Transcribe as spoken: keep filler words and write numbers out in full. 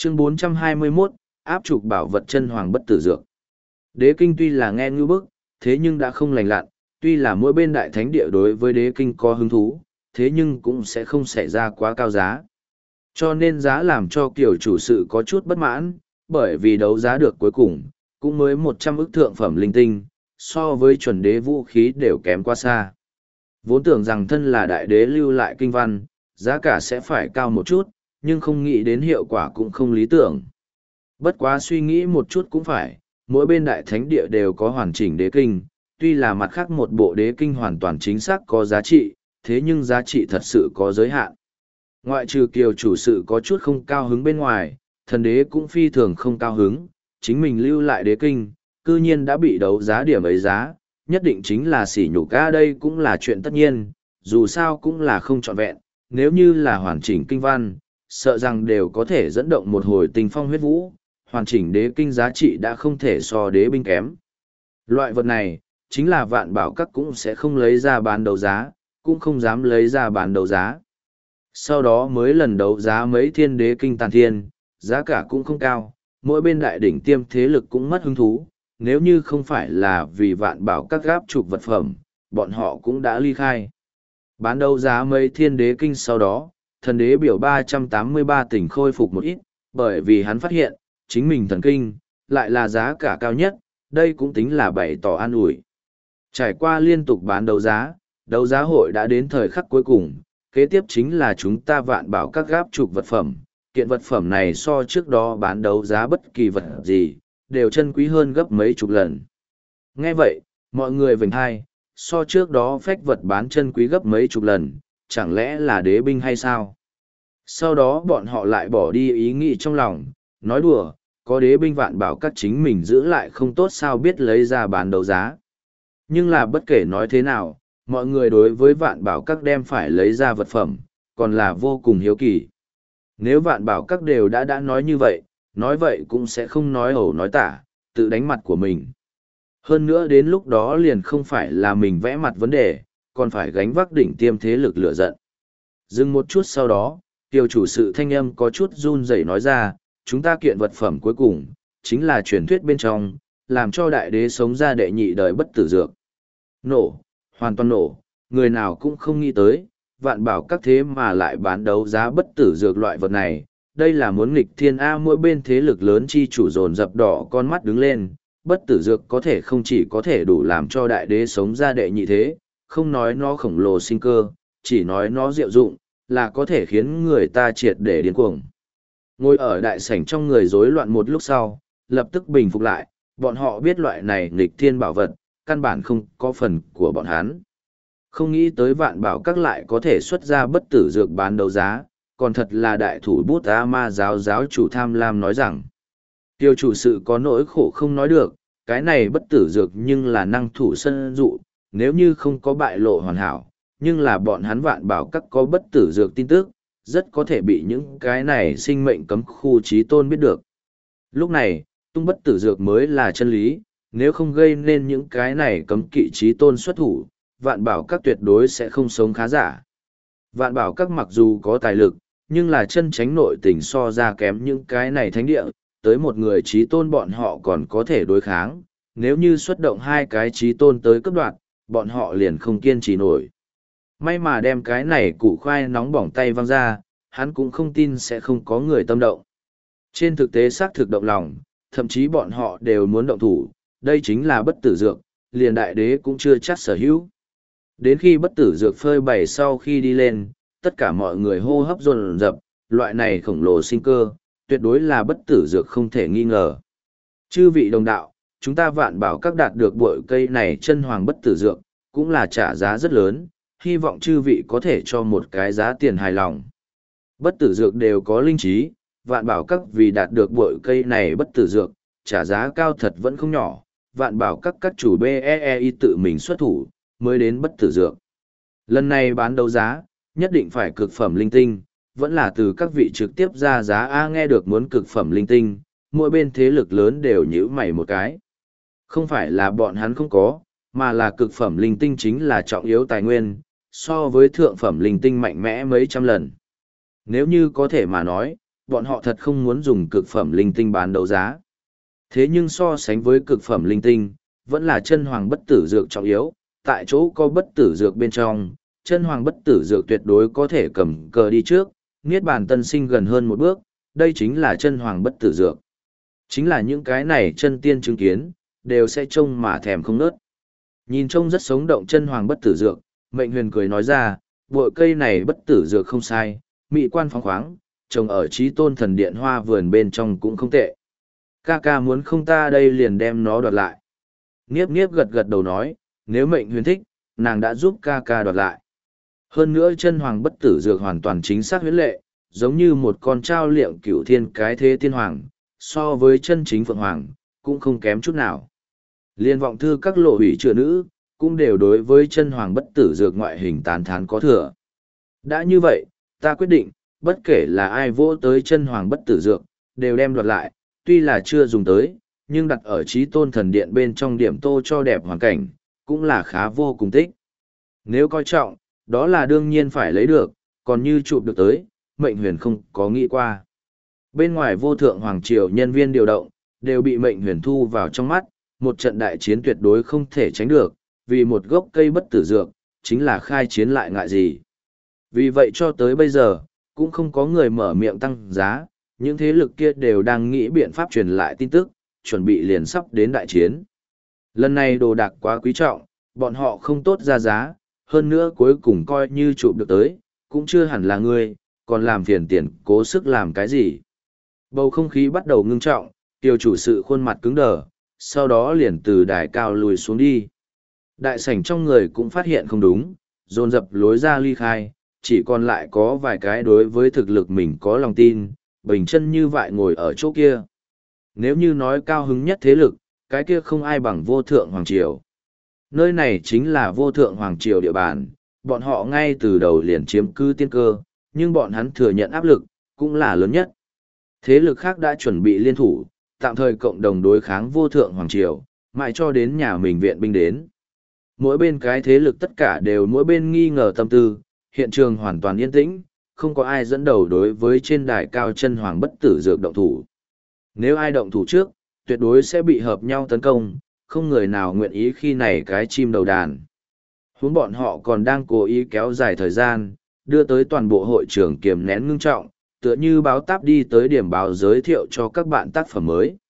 Chương bốn trăm hai mươi mốt, áp trục bảo vật chân hoàng bất tử dược. Đế kinh tuy là nghe ngư bức, thế nhưng đã không lành lặn, tuy là mỗi bên đại thánh địa đối với đế kinh có hứng thú, thế nhưng cũng sẽ không xảy ra quá cao giá. Cho nên giá làm cho kiểu chủ sự có chút bất mãn, bởi vì đấu giá được cuối cùng, cũng mới một trăm ức thượng phẩm linh tinh, so với chuẩn đế vũ khí đều kém quá xa. Vốn tưởng rằng thân là đại đế lưu lại kinh văn, giá cả sẽ phải cao một chút, nhưng không nghĩ đến hiệu quả cũng không lý tưởng. Bất quá suy nghĩ một chút cũng phải, mỗi bên đại thánh địa đều có hoàn chỉnh đế kinh, tuy là mặt khác một bộ đế kinh hoàn toàn chính xác có giá trị, thế nhưng giá trị thật sự có giới hạn. Ngoại trừ kiều chủ sự có chút không cao hứng bên ngoài, thần đế cũng phi thường không cao hứng, chính mình lưu lại đế kinh, cư nhiên đã bị đấu giá điểm ấy giá, nhất định chính là sỉ nhục ca, đây cũng là chuyện tất nhiên, dù sao cũng là không trọn vẹn, nếu như là hoàn chỉnh kinh văn, sợ rằng đều có thể dẫn động một hồi tình phong huyết vũ, hoàn chỉnh đế kinh giá trị đã không thể so đế binh kém. Loại vật này, chính là vạn bảo các cũng sẽ không lấy ra bán đấu giá, cũng không dám lấy ra bán đấu giá. Sau đó mới lần đấu giá mấy thiên đế kinh tàn thiên, giá cả cũng không cao, mỗi bên đại đỉnh tiêm thế lực cũng mất hứng thú, nếu như không phải là vì vạn bảo các gáp trục vật phẩm, bọn họ cũng đã ly khai. Bán đấu giá mấy thiên đế kinh sau đó, thần đế biểu ba trăm tám mươi ba tỉnh khôi phục một ít, bởi vì hắn phát hiện, chính mình thần kinh, lại là giá cả cao nhất, đây cũng tính là bày tỏ an ủi. Trải qua liên tục bán đấu giá, đấu giá hội đã đến thời khắc cuối cùng, kế tiếp chính là chúng ta vạn bảo các gáp trục vật phẩm. Kiện vật phẩm này so trước đó bán đấu giá bất kỳ vật gì, đều chân quý hơn gấp mấy chục lần. Nghe vậy, mọi người vểnh hai, so trước đó phách vật bán chân quý gấp mấy chục lần, chẳng lẽ là đế binh hay sao? Sau đó bọn họ lại bỏ đi ý nghĩ trong lòng, nói đùa, có đế binh vạn bảo các chính mình giữ lại không tốt sao biết lấy ra bán đấu giá. Nhưng là bất kể nói thế nào, mọi người đối với vạn bảo các đem phải lấy ra vật phẩm, còn là vô cùng hiếu kỳ. Nếu vạn bảo các đều đã đã nói như vậy, nói vậy cũng sẽ không nói ẩu nói tả, tự đánh mặt của mình. Hơn nữa đến lúc đó liền không phải là mình vẽ mặt vấn đề, còn phải gánh vác đỉnh tiêm thế lực lửa giận. Dừng một chút sau đó, tiêu chủ sự thanh âm có chút run rẩy nói ra, chúng ta kiện vật phẩm cuối cùng, chính là truyền thuyết bên trong, làm cho đại đế sống ra đệ nhị đời bất tử dược. Nổ, hoàn toàn nổ, người nào cũng không nghĩ tới, vạn bảo các thế mà lại bán đấu giá bất tử dược loại vật này, đây là muốn nghịch thiên A. Mỗi bên thế lực lớn chi chủ dồn dập đỏ con mắt đứng lên, bất tử dược có thể không chỉ có thể đủ làm cho đại đế sống ra đệ nhị thế, không nói nó khổng lồ sinh cơ, chỉ nói nó diệu dụng, là có thể khiến người ta triệt để điên cuồng. Ngồi ở đại sảnh trong người rối loạn một lúc sau, lập tức bình phục lại, bọn họ biết loại này nghịch thiên bảo vật, căn bản không có phần của bọn hắn. Không nghĩ tới vạn bảo các lại có thể xuất ra bất tử dược bán đấu giá, còn thật là đại thủ bút A Ma giáo giáo chủ tham lam nói rằng. Tiêu chủ sự có nỗi khổ không nói được, cái này bất tử dược nhưng là năng thủ sân dụ, nếu như không có bại lộ hoàn hảo, nhưng là bọn hắn vạn bảo các có bất tử dược tin tức, rất có thể bị những cái này sinh mệnh cấm khu trí tôn biết được. Lúc này, tung bất tử dược mới là chân lý, nếu không gây nên những cái này cấm kỵ trí tôn xuất thủ, vạn bảo các tuyệt đối sẽ không sống khá giả. Vạn bảo các mặc dù có tài lực, nhưng là chân tránh nội tình so ra kém những cái này thánh địa, tới một người trí tôn bọn họ còn có thể đối kháng, nếu như xuất động hai cái trí tôn tới cấp đoạn, bọn họ liền không kiên trì nổi. May mà đem cái này củ khoai nóng bỏng tay văng ra, hắn cũng không tin sẽ không có người tâm động. Trên thực tế xác thực động lòng, thậm chí bọn họ đều muốn động thủ, đây chính là bất tử dược, liền đại đế cũng chưa chắc sở hữu. Đến khi bất tử dược phơi bày sau khi đi lên, tất cả mọi người hô hấp dồn dập, loại này khổng lồ sinh cơ, tuyệt đối là bất tử dược không thể nghi ngờ. Chư vị đồng đạo, chúng ta vạn bảo các đạt được bội cây này chân hoàng bất tử dược, cũng là trả giá rất lớn, hy vọng chư vị có thể cho một cái giá tiền hài lòng. Bất tử dược đều có linh trí, vạn bảo các vì đạt được bội cây này bất tử dược, trả giá cao thật vẫn không nhỏ, vạn bảo các các chủ bê e e i tự mình xuất thủ, mới đến bất tử dược. Lần này bán đấu giá, nhất định phải cực phẩm linh tinh, vẫn là từ các vị trực tiếp ra giá A. Nghe được muốn cực phẩm linh tinh, mỗi bên thế lực lớn đều nhíu mày một cái. Không phải là bọn hắn không có, mà là cực phẩm linh tinh chính là trọng yếu tài nguyên, so với thượng phẩm linh tinh mạnh mẽ mấy trăm lần. Nếu như có thể mà nói, bọn họ thật không muốn dùng cực phẩm linh tinh bán đấu giá. Thế nhưng so sánh với cực phẩm linh tinh, vẫn là chân hoàng bất tử dược trọng yếu, tại chỗ có bất tử dược bên trong, chân hoàng bất tử dược tuyệt đối có thể cầm cờ đi trước, niết bàn tân sinh gần hơn một bước, đây chính là chân hoàng bất tử dược. Chính là những cái này chân tiên chứng kiến, đều sẽ trông mà thèm không nớt. Nhìn trông rất sống động chân hoàng bất tử dược, Mệnh Huyền cười nói ra, bội cây này bất tử dược không sai, mỹ quan phóng khoáng, trồng ở Chí Tôn Thần Điện hoa vườn bên trong cũng không tệ. Ca ca muốn không ta đây liền đem nó đoạt lại. Niếp Niếp gật gật đầu nói, nếu Mệnh Huyền thích, nàng đã giúp ca ca đoạt lại. Hơn nữa chân hoàng bất tử dược hoàn toàn chính xác huyễn lệ, giống như một con trao liệng cửu thiên cái thế tiên hoàng, so với chân chính phượng hoàng, cũng không kém chút nào. Liên vọng thư các lộ hủy chữa nữ, cũng đều đối với chân hoàng bất tử dược ngoại hình tán thán có thừa. Đã như vậy, ta quyết định, bất kể là ai vỗ tới chân hoàng bất tử dược, đều đem đoạt lại, tuy là chưa dùng tới, nhưng đặt ở Chí Tôn Thần Điện bên trong điểm tô cho đẹp hoàn cảnh, cũng là khá vô cùng tích. Nếu coi trọng, đó là đương nhiên phải lấy được, còn như chụp được tới, Mệnh Huyền không có nghĩ qua. Bên ngoài vô thượng hoàng triều nhân viên điều động, đều bị Mệnh Huyền thu vào trong mắt, một trận đại chiến tuyệt đối không thể tránh được, vì một gốc cây bất tử dược, chính là khai chiến lại ngại gì. Vì vậy cho tới bây giờ, cũng không có người mở miệng tăng giá, những thế lực kia đều đang nghĩ biện pháp truyền lại tin tức, chuẩn bị liền sắp đến đại chiến. Lần này đồ đạc quá quý trọng, bọn họ không tốt ra giá, hơn nữa cuối cùng coi như chụp được tới, cũng chưa hẳn là ngươi, còn làm phiền tiền cố sức làm cái gì. Bầu không khí bắt đầu ngưng trọng, tiêu chủ sự khuôn mặt cứng đờ, sau đó liền từ đài cao lùi xuống đi. Đại sảnh trong người cũng phát hiện không đúng, dồn dập lối ra ly khai, chỉ còn lại có vài cái đối với thực lực mình có lòng tin, bình chân như vậy ngồi ở chỗ kia. Nếu như nói cao hứng nhất thế lực, cái kia không ai bằng vô thượng hoàng triều. Nơi này chính là vô thượng hoàng triều địa bàn, bọn họ ngay từ đầu liền chiếm cứ tiên cơ, nhưng bọn hắn thừa nhận áp lực, cũng là lớn nhất. Thế lực khác đã chuẩn bị liên thủ, tạm thời cộng đồng đối kháng vô thượng hoàng triều, mãi cho đến nhà mình viện binh đến. Mỗi bên cái thế lực tất cả đều mỗi bên nghi ngờ tâm tư, hiện trường hoàn toàn yên tĩnh, không có ai dẫn đầu đối với trên đài cao chân hoàng bất tử dược động thủ. Nếu ai động thủ trước, tuyệt đối sẽ bị hợp nhau tấn công, không người nào nguyện ý khi này cái chim đầu đàn. Huống bọn họ còn đang cố ý kéo dài thời gian, đưa tới toàn bộ hội trường kiềm nén ngưng trọng, tựa như báo táp đi tới điểm báo giới thiệu cho các bạn tác phẩm mới.